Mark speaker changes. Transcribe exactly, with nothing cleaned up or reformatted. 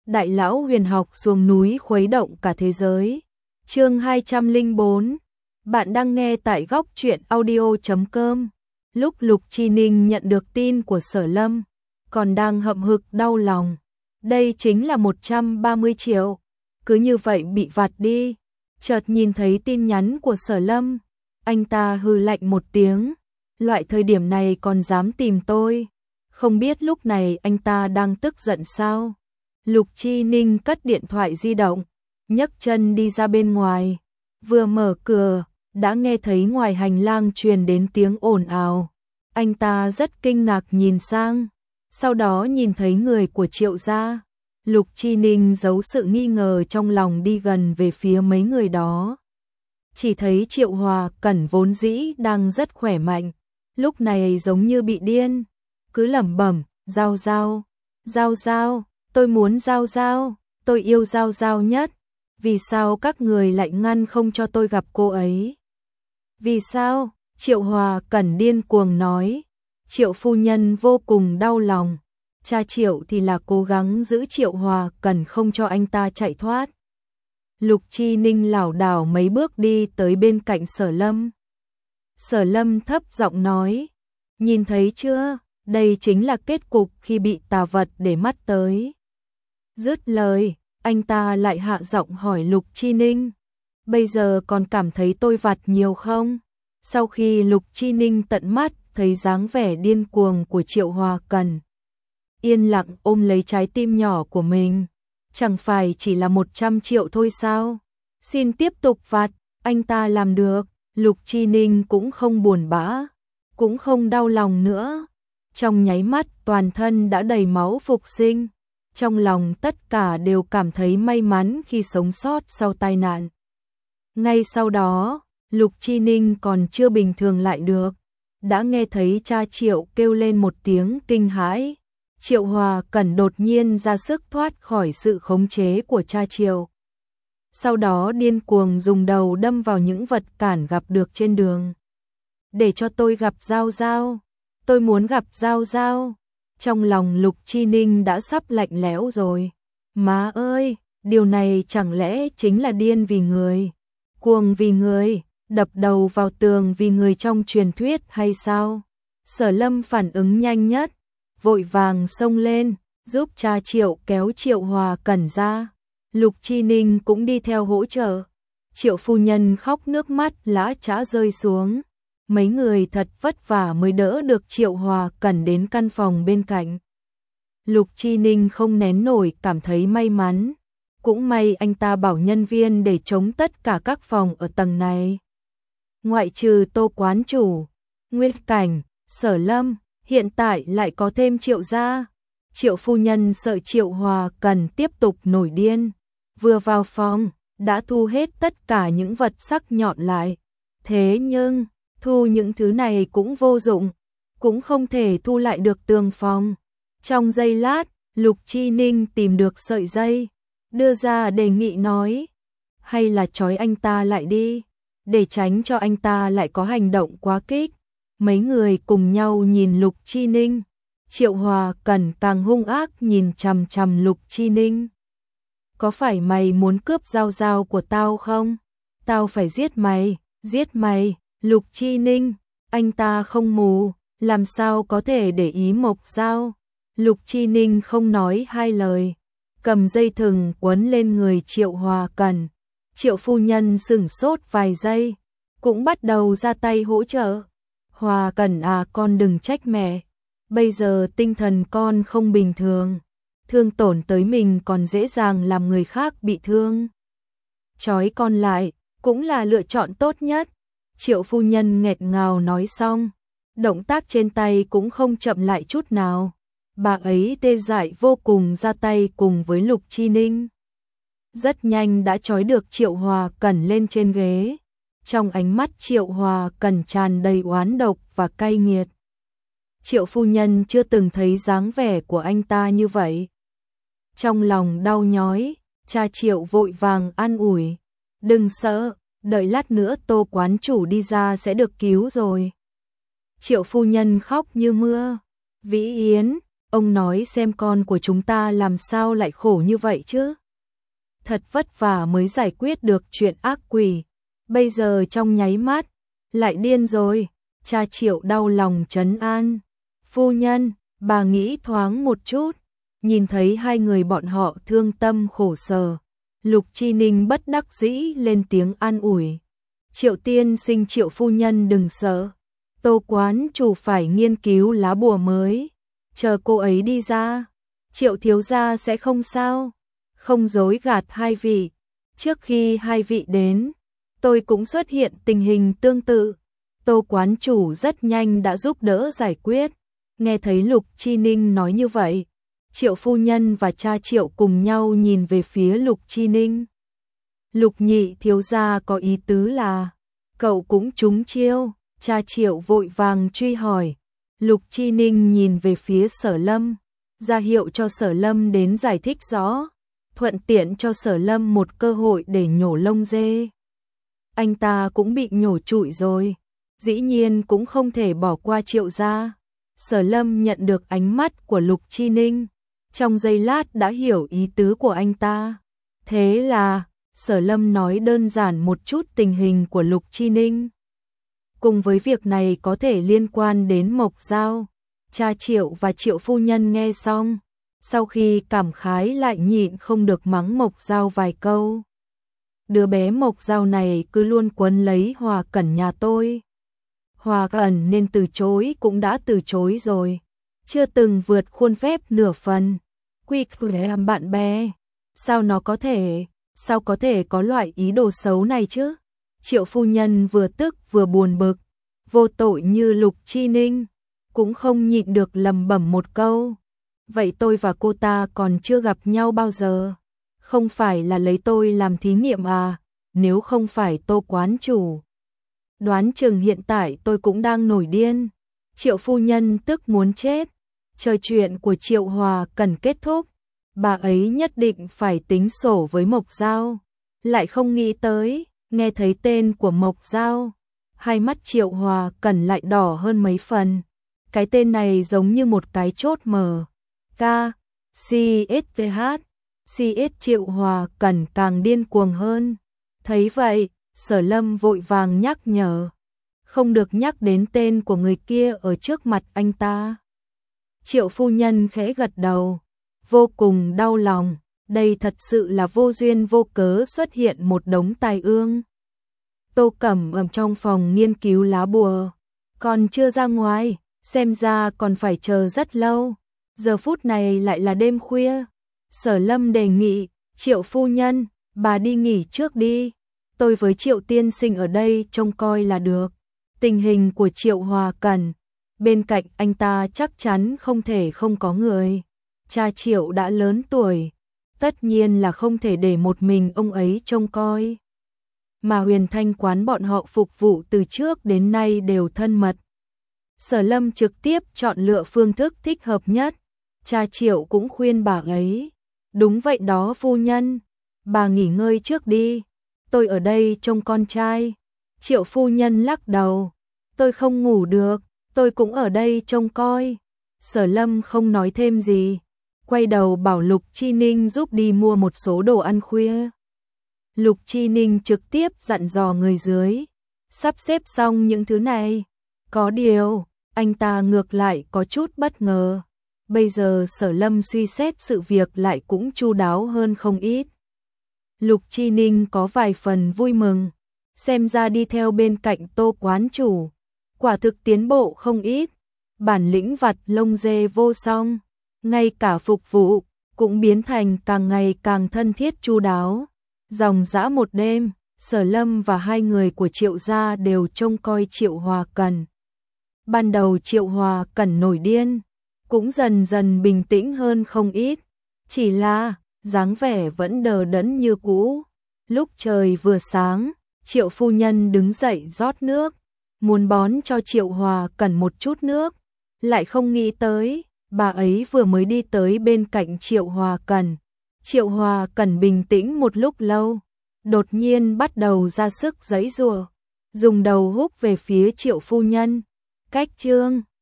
Speaker 1: đại lão huyền học xuống núi khuấy động cả thế giới. Chương hai trăm lẻ bốn. Bạn đang nghe tại góc truyện audio chấm com. Lúc Lục Chi Ninh nhận được tin của Sở Lâm, còn đang hậm hực đau lòng. Đây chính là một trăm ba mươi triệu, cứ như vậy bị vặt đi. Chợt nhìn thấy tin nhắn của Sở Lâm, anh ta hừ lạnh một tiếng, loại thời điểm này còn dám tìm tôi. Không biết lúc này anh ta đang tức giận sao? Lục Chi Ninh cất điện thoại di động, nhấc chân đi ra bên ngoài. Vừa mở cửa, đã nghe thấy ngoài hành lang truyền đến tiếng ồn ào. Anh ta rất kinh ngạc nhìn sang, sau đó nhìn thấy người của Triệu gia. Lục Chi Ninh giấu sự nghi ngờ trong lòng đi gần về phía mấy người đó. Chỉ thấy Triệu Hòa Cẩn vốn dĩ đang rất khỏe mạnh, lúc này giống như bị điên, cứ lẩm bẩm, Giao Giao, Giao Giao, tôi muốn Giao Giao, tôi yêu Giao Giao nhất. Vì sao các người lại ngăn không cho tôi gặp cô ấy? Vì sao? Triệu Hòa Cẩn điên cuồng nói. Triệu phu nhân vô cùng đau lòng. Cha Triệu thì là cố gắng giữ Triệu Hòa Cẩn không cho anh ta chạy thoát. Lục Chi Ninh lảo đảo mấy bước đi tới bên cạnh Sở Lâm. Sở Lâm thấp giọng nói, nhìn thấy chưa, đây chính là kết cục khi bị tà vật để mắt tới. Dứt lời, anh ta lại hạ giọng hỏi Lục Chi Ninh, bây giờ còn cảm thấy tôi vặt nhiều không? Sau khi Lục Chi Ninh tận mắt thấy dáng vẻ điên cuồng của Triệu Hòa Cẩn, yên lặng ôm lấy trái tim nhỏ của mình. Chẳng phải chỉ là một trăm triệu thôi sao? Xin tiếp tục vặt, anh ta làm được. Lục Chi Ninh cũng không buồn bã, cũng không đau lòng nữa. Trong nháy mắt toàn thân đã đầy máu phục sinh. Trong lòng tất cả đều cảm thấy may mắn khi sống sót sau tai nạn. Ngay sau đó, Lục Chi Ninh còn chưa bình thường lại được, đã nghe thấy cha Triệu kêu lên một tiếng kinh hãi. Triệu Hòa Cẩn đột nhiên ra sức thoát khỏi sự khống chế của cha Triệu. Sau đó điên cuồng dùng đầu đâm vào những vật cản gặp được trên đường. Để cho tôi gặp Giao Giao, tôi muốn gặp Giao Giao. Trong lòng Lục Chi Ninh đã sắp lạnh lẽo rồi. Má ơi, điều này chẳng lẽ chính là điên vì người, cuồng vì người, đập đầu vào tường vì người trong truyền thuyết hay sao? Sở Lâm phản ứng nhanh nhất, vội vàng xông lên, giúp cha Triệu kéo Triệu Hòa Cẩn ra. Lục Chi Ninh cũng đi theo hỗ trợ. Triệu phu nhân khóc nước mắt lã chã rơi xuống. Mấy người thật vất vả mới đỡ được Triệu Hòa Cẩn đến căn phòng bên cạnh. Lục Chi Ninh không nén nổi cảm thấy may mắn. Cũng may anh ta bảo nhân viên để chống tất cả các phòng ở tầng này. Ngoại trừ Tô quán chủ, Nguyên Cảnh, Sở Lâm, hiện tại lại có thêm Triệu gia. Triệu phu nhân sợ Triệu Hòa Cẩn tiếp tục nổi điên. Vừa vào phòng, đã thu hết tất cả những vật sắc nhọn lại. Thế nhưng, thu những thứ này cũng vô dụng, cũng không thể thu lại được tường phòng. Trong giây lát, Lục Chi Ninh tìm được sợi dây, đưa ra đề nghị nói, hay là trói anh ta lại đi, để tránh cho anh ta lại có hành động quá kích. Mấy người cùng nhau nhìn Lục Chi Ninh. Triệu Hòa Cẩn càng hung ác nhìn chằm chằm Lục Chi Ninh. Có phải mày muốn cướp Giao Giao của tao không? Tao phải giết mày, giết mày. Lục Chi Ninh, anh ta không mù, làm sao có thể để ý Mộc Giao? Lục Chi Ninh không nói hai lời, cầm dây thừng quấn lên người Triệu Hòa Cẩn. Triệu phu nhân sửng sốt vài giây, cũng bắt đầu ra tay hỗ trợ. Hòa Cẩn à, con đừng trách mẹ, bây giờ tinh thần con không bình thường, thương tổn tới mình còn dễ dàng làm người khác bị thương. Trói con lại cũng là lựa chọn tốt nhất. Triệu phu nhân nghẹt ngào nói xong, động tác trên tay cũng không chậm lại chút nào. Bà ấy tê dại vô cùng ra tay cùng với Lục Chi Ninh. Rất nhanh đã trói được Triệu Hòa Cẩn lên trên ghế. Trong ánh mắt Triệu Hòa Cẩn tràn đầy oán độc và cay nghiệt. Triệu phu nhân chưa từng thấy dáng vẻ của anh ta như vậy. Trong lòng đau nhói, cha Triệu vội vàng an ủi. Đừng sợ, đợi lát nữa Tô quán chủ đi ra sẽ được cứu rồi. Triệu phu nhân khóc như mưa. Vĩ Yến, Ông nói xem con của chúng ta làm sao lại khổ như vậy chứ. Thật vất vả mới giải quyết được chuyện ác quỷ, bây giờ trong nháy mắt, lại điên rồi. Cha Triệu đau lòng trấn an. Phu nhân, bà nghĩ thoáng một chút, nhìn thấy hai người bọn họ thương tâm khổ sở. Lục Chi Ninh bất đắc dĩ lên tiếng an ủi. Triệu tiên sinh, Triệu phu nhân đừng sợ. Tô quán chủ phải nghiên cứu lá bùa mới. Chờ cô ấy đi ra, Triệu thiếu gia sẽ không sao. Không dối gạt hai vị. Trước khi hai vị đến, tôi cũng xuất hiện tình hình tương tự. Tô quán chủ rất nhanh đã giúp đỡ giải quyết. Nghe thấy Lục Chi Ninh nói như vậy, Triệu phu nhân và cha Triệu cùng nhau nhìn về phía Lục Chi Ninh. Lục nhị thiếu gia có ý tứ là, cậu cũng trúng chiêu. Cha Triệu vội vàng truy hỏi. Lục Chi Ninh nhìn về phía Sở Lâm, ra hiệu cho Sở Lâm đến giải thích rõ, thuận tiện cho Sở Lâm một cơ hội để nhổ lông dê. Anh ta cũng bị nhổ trụi rồi, dĩ nhiên cũng không thể bỏ qua Triệu gia. Sở Lâm nhận được ánh mắt của Lục Chi Ninh, trong giây lát đã hiểu ý tứ của anh ta. Thế là, Sở Lâm nói đơn giản một chút tình hình của Lục Chi Ninh. Cùng với việc này có thể liên quan đến Mộc Giao. Cha Triệu và Triệu phu nhân nghe xong, sau khi cảm khái lại nhịn không được mắng Mộc Giao vài câu. Đứa bé Mộc Giao này cứ luôn quấn lấy Hòa Cẩn nhà tôi. Hòa Cẩn nên từ chối cũng đã từ chối rồi, chưa từng vượt khuôn phép nửa phần. Quy củ làm bạn bè, sao nó có thể, sao có thể có loại ý đồ xấu này chứ? Triệu phu nhân vừa tức vừa buồn bực, vô tội như Lục Chi Ninh, cũng không nhịn được lẩm bẩm một câu. Vậy tôi và cô ta còn chưa gặp nhau bao giờ, không phải là lấy tôi làm thí nghiệm à? Nếu không phải Tô quán chủ, đoán chừng hiện tại tôi cũng đang nổi điên. Triệu phu nhân tức muốn chết, chờ chuyện của Triệu Hòa cần kết thúc, bà ấy nhất định phải tính sổ với Mộc Giao. Lại không nghĩ tới, nghe thấy tên của Mộc Giao, hai mắt Triệu Hòa Cẩn lại đỏ hơn mấy phần. Cái tên này giống như một cái chốt mở. K, C S T H, C S Triệu Hòa Cẩn càng điên cuồng hơn. Thấy vậy, Sở Lâm vội vàng nhắc nhở, không được nhắc đến tên của người kia ở trước mặt anh ta. Triệu phu nhân khẽ gật đầu, vô cùng đau lòng, đây thật sự là vô duyên vô cớ xuất hiện một đống tai ương. Tô Cẩm ở trong phòng nghiên cứu lá bùa, còn chưa ra ngoài, xem ra còn phải chờ rất lâu. Giờ phút này lại là đêm khuya. Sở Lâm đề nghị, Triệu phu nhân, bà đi nghỉ trước đi, tôi với Triệu tiên sinh ở đây trông coi là được. Tình hình của Triệu Hòa Cẩn, bên cạnh anh ta chắc chắn không thể không có người. Cha Triệu đã lớn tuổi, tất nhiên là không thể để một mình ông ấy trông coi. Mà Huyền Thanh quán bọn họ phục vụ từ trước đến nay đều thân mật. Sở Lâm trực tiếp chọn lựa phương thức thích hợp nhất. Cha Triệu cũng khuyên bà ấy, đúng vậy đó phu nhân, bà nghỉ ngơi trước đi, tôi ở đây trông con trai. Triệu phu nhân lắc đầu, tôi không ngủ được, tôi cũng ở đây trông coi. Sở Lâm không nói thêm gì, quay đầu bảo Lục Chi Ninh giúp đi mua một số đồ ăn khuya. Lục Chi Ninh trực tiếp dặn dò người dưới, sắp xếp xong những thứ này. Có điều, anh ta ngược lại có chút bất ngờ. Bây giờ Sở Lâm suy xét sự việc lại cũng chu đáo hơn không ít. Lục Chi Ninh có vài phần vui mừng, xem ra đi theo bên cạnh Tô quán chủ, quả thực tiến bộ không ít. Bản lĩnh vặt lông dê vô song, ngay cả phục vụ cũng biến thành càng ngày càng thân thiết chu đáo. Dòng dã một đêm, Sở Lâm và hai người của Triệu gia đều trông coi Triệu Hòa Cẩn. Ban đầu Triệu Hòa Cẩn nổi điên, cũng dần dần bình tĩnh hơn không ít, chỉ là dáng vẻ vẫn đờ đẫn như cũ. Lúc trời vừa sáng, Triệu phu nhân đứng dậy rót nước, muốn bón cho Triệu Hòa Cẩn một chút nước, lại không nghĩ tới, bà ấy vừa mới đi tới bên cạnh Triệu Hòa Cẩn. Triệu Hòa Cẩn bình tĩnh một lúc lâu, đột nhiên bắt đầu ra sức giãy giụa, dùng đầu húc về phía Triệu phu nhân. Cách chương